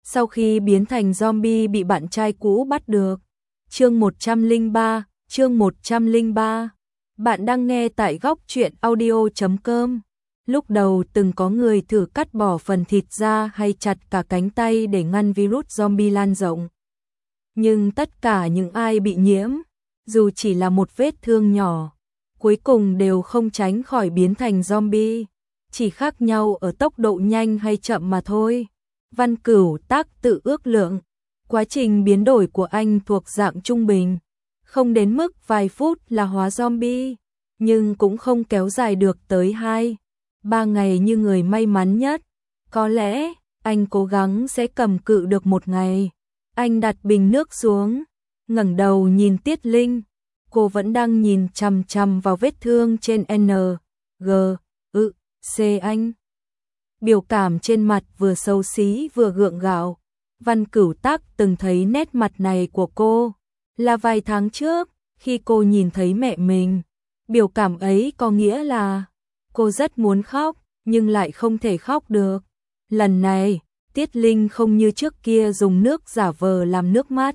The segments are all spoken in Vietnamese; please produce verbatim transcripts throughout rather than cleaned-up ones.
sau khi biến thành zombie bị bạn trai cũ bắt được. Chương một trăm lẻ ba, chương một trăm lẻ ba. Bạn đang nghe tại góc truyện audio chấm com. Lúc đầu từng có người thử cắt bỏ phần thịt ra hay chặt cả cánh tay để ngăn virus zombie lan rộng. Nhưng tất cả những ai bị nhiễm, dù chỉ là một vết thương nhỏ, cuối cùng đều không tránh khỏi biến thành zombie, chỉ khác nhau ở tốc độ nhanh hay chậm mà thôi. Văn Cửu Tác tự ước lượng, quá trình biến đổi của anh thuộc dạng trung bình, không đến mức vài phút là hóa zombie, nhưng cũng không kéo dài được tới hai, ba ngày như người may mắn nhất. Có lẽ, anh cố gắng sẽ cầm cự được một ngày. Anh đặt bình nước xuống, ngẩng đầu nhìn Tiết Linh. Cô vẫn đang nhìn chằm chằm vào vết thương trên N, G, ư, C anh. Biểu cảm trên mặt vừa xấu xí vừa gượng gạo. Văn Cửu Tác từng thấy nét mặt này của cô, là vài tháng trước, khi cô nhìn thấy mẹ mình. Biểu cảm ấy có nghĩa là cô rất muốn khóc, nhưng lại không thể khóc được. Lần này, Tiết Linh không như trước kia dùng nước giả vờ làm nước mắt.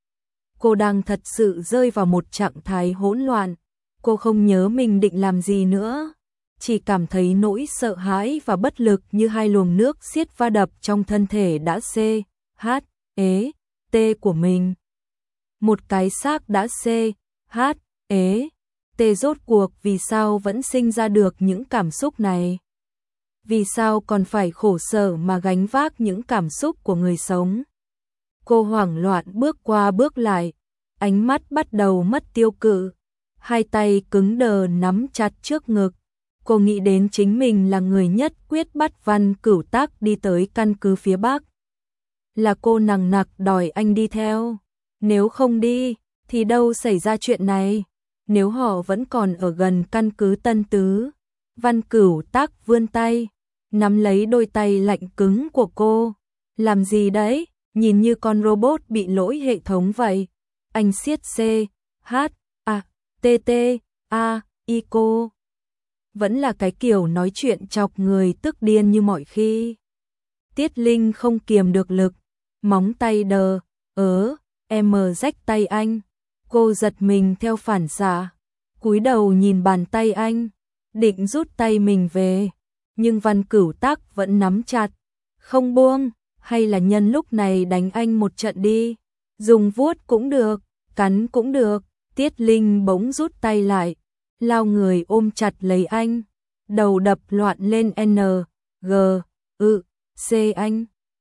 Cô đang thật sự rơi vào một trạng thái hỗn loạn. Cô không nhớ mình định làm gì nữa, chỉ cảm thấy nỗi sợ hãi và bất lực như hai luồng nước xiết va đập trong thân thể đã C, H, ế, T của mình. Một cái xác đã C, H, ế, T rốt cuộc vì sao vẫn sinh ra được những cảm xúc này? Vì sao còn phải khổ sở mà gánh vác những cảm xúc của người sống? Cô hoảng loạn bước qua bước lại, ánh mắt bắt đầu mất tiêu cự, hai tay cứng đờ nắm chặt trước ngực. Cô nghĩ đến chính mình là người nhất quyết bắt Văn Cửu Tác đi tới căn cứ phía Bắc. Là cô nằng nặc đòi anh đi theo. Nếu không đi, thì đâu xảy ra chuyện này? Nếu họ vẫn còn ở gần căn cứ Tân Tứ. Văn Cửu Tác vươn tay, nắm lấy đôi tay lạnh cứng của cô. Làm gì đấy? Nhìn như con robot bị lỗi hệ thống vậy. Anh siết C, H, A, T, T, A, I cô. Vẫn là cái kiểu nói chuyện chọc người tức điên như mọi khi. Tiết Linh không kiềm được lực, móng tay đờ, ớ, em rách tay anh. Cô giật mình theo phản xạ, cúi đầu nhìn bàn tay anh, định rút tay mình về, nhưng Văn Cửu Tác vẫn nắm chặt, không buông. Hay là nhân lúc này đánh anh một trận đi, dùng vuốt cũng được, cắn cũng được. Tiết Linh bỗng rút tay lại, lao người ôm chặt lấy anh, đầu đập loạn lên N, G, ư, C anh.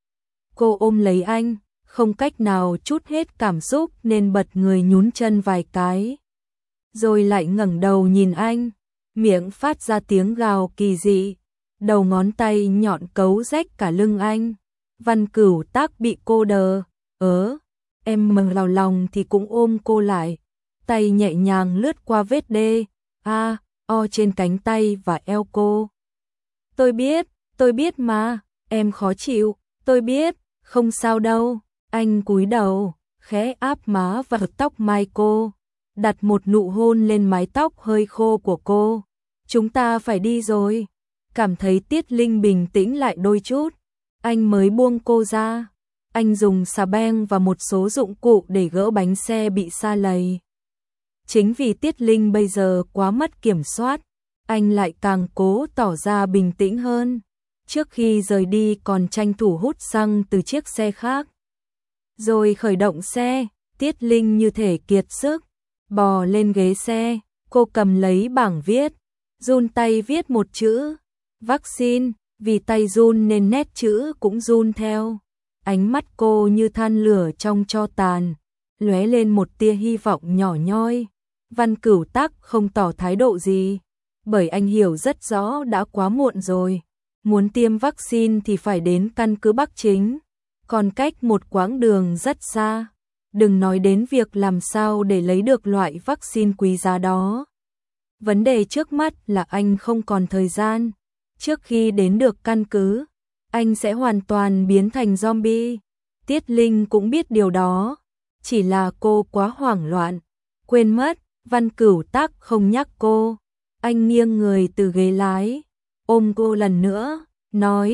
Cô ôm lấy anh, không cách nào trút hết cảm xúc nên bật người nhún chân vài cái. Rồi lại ngẩng đầu nhìn anh, miệng phát ra tiếng gào kỳ dị, đầu ngón tay nhọn cấu rách cả lưng anh. Văn Cửu Tác bị cô đờ, ớ, em mừng lào lòng thì cũng ôm cô lại, tay nhẹ nhàng lướt qua vết D, A, O trên cánh tay và eo cô. Tôi biết, tôi biết mà, em khó chịu, tôi biết, không sao đâu. Anh cúi đầu, khẽ áp má và tóc mai cô, đặt một nụ hôn lên mái tóc hơi khô của cô. Chúng ta phải đi rồi. Cảm thấy Tiết Linh bình tĩnh lại đôi chút, anh mới buông cô ra. Anh dùng xà beng và một số dụng cụ để gỡ bánh xe bị sa lầy. Chính vì Tiết Linh bây giờ quá mất kiểm soát, anh lại càng cố tỏ ra bình tĩnh hơn. Trước khi rời đi còn tranh thủ hút xăng từ chiếc xe khác. Rồi khởi động xe, Tiết Linh như thể kiệt sức, bò lên ghế xe, cô cầm lấy bảng viết, run tay viết một chữ, vaccine. Vì tay run nên nét chữ cũng run theo. Ánh mắt cô như than lửa trong tro tàn, lóe lên một tia hy vọng nhỏ nhoi. Văn Cửu Tác không tỏ thái độ gì, bởi anh hiểu rất rõ đã quá muộn rồi. Muốn tiêm vaccine thì phải đến căn cứ Bắc Chính, còn cách một quãng đường rất xa. Đừng nói đến việc làm sao để lấy được loại vaccine quý giá đó. Vấn đề trước mắt là anh không còn thời gian. Trước khi đến được căn cứ, anh sẽ hoàn toàn biến thành zombie. Tiết Linh cũng biết điều đó, chỉ là cô quá hoảng loạn, quên mất, Văn Cửu Tác không nhắc cô. Anh nghiêng người từ ghế lái, ôm cô lần nữa, nói,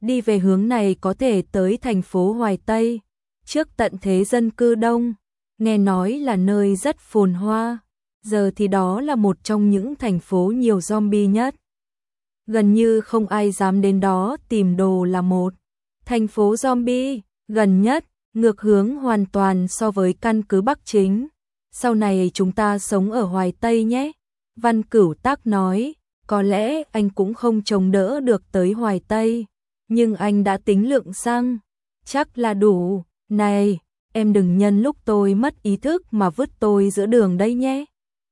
Đi về hướng này có thể tới thành phố Hoài Tây, trước tận thế dân cư đông, nghe nói là nơi rất phồn hoa, giờ thì đó là một trong những thành phố nhiều zombie nhất. Gần như không ai dám đến đó tìm đồ là một. Thành phố zombie, gần nhất, ngược hướng hoàn toàn so với căn cứ Bắc Chính. Sau này chúng ta sống ở Hoài Tây nhé. Văn Cửu Tác nói, có lẽ anh cũng không chống đỡ được tới Hoài Tây, nhưng anh đã tính lượng xăng, chắc là đủ. Này, em đừng nhân lúc tôi mất ý thức mà vứt tôi giữa đường đây nhé.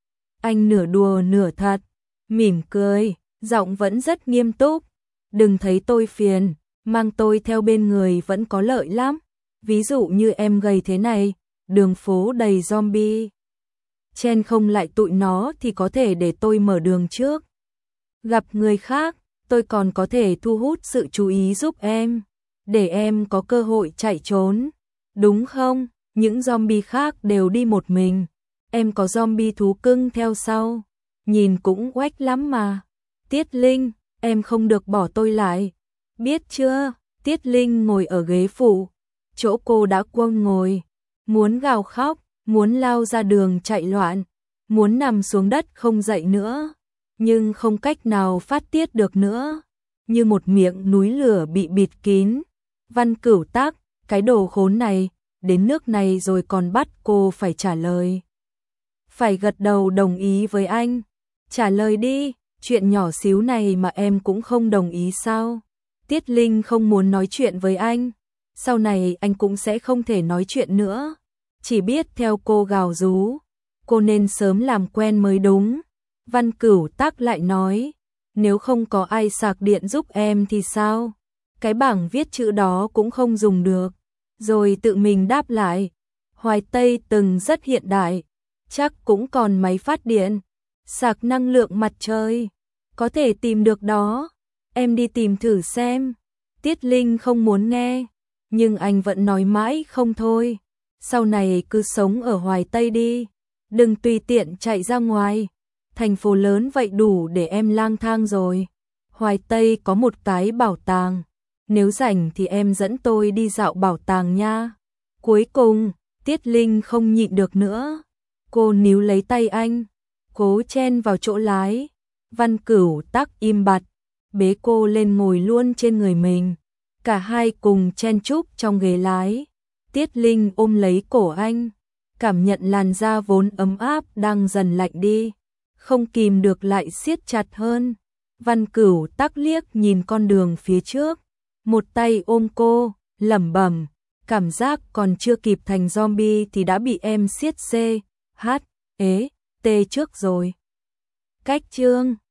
Anh nửa đùa nửa thật, mỉm cười, giọng vẫn rất nghiêm túc. Đừng thấy tôi phiền, mang tôi theo bên người vẫn có lợi lắm. Ví dụ như em gầy thế này, đường phố đầy zombie, chen không lại tụi nó thì có thể để tôi mở đường trước. Gặp người khác, tôi còn có thể thu hút sự chú ý giúp em, để em có cơ hội chạy trốn. Đúng không? Những zombie khác đều đi một mình. Em có zombie thú cưng theo sau. Nhìn cũng oách lắm mà. Tiết Linh, em không được bỏ tôi lại. Biết chưa? Tiết Linh ngồi ở ghế phụ. Chỗ cô đã quông ngồi. Muốn gào khóc, muốn lao ra đường chạy loạn, muốn nằm xuống đất không dậy nữa. Nhưng không cách nào phát tiết được nữa. Như một miệng núi lửa bị bịt kín. Văn Cửu Tác, cái đồ khốn này, đến nước này rồi còn bắt cô phải trả lời. Phải gật đầu đồng ý với anh. Trả lời đi, chuyện nhỏ xíu này mà em cũng không đồng ý sao? Tiết Linh không muốn nói chuyện với anh. Sau này anh cũng sẽ không thể nói chuyện nữa. Chỉ biết theo cô gào rú. Cô nên sớm làm quen mới đúng. Văn Cửu Tác lại nói, nếu không có ai sạc điện giúp em thì sao? Cái bảng viết chữ đó cũng không dùng được. Rồi tự mình đáp lại, Hoài Tây từng rất hiện đại, chắc cũng còn máy phát điện, sạc năng lượng mặt trời, có thể tìm được đó, em đi tìm thử xem. Tiết Linh không muốn nghe, nhưng anh vẫn nói mãi không thôi. Sau này cứ sống ở Hoài Tây đi, đừng tùy tiện chạy ra ngoài. Thành phố lớn vậy đủ để em lang thang rồi. Hoài Tây có một cái bảo tàng. Nếu rảnh thì em dẫn tôi đi dạo bảo tàng nha. Cuối cùng, Tiết Linh không nhịn được nữa. Cô níu lấy tay anh, cố chen vào chỗ lái. Văn Cửu Tác im bặt, bế cô lên ngồi luôn trên người mình. Cả hai cùng chen chúc trong ghế lái. Tiết Linh ôm lấy cổ anh, cảm nhận làn da vốn ấm áp đang dần lạnh đi. Không kìm được lại siết chặt hơn. Văn Cửu Tác liếc nhìn con đường phía trước, một tay ôm cô, lẩm bẩm, cảm giác còn chưa kịp thành zombie thì đã bị em siết C, H, ế, T trước rồi. Cách chương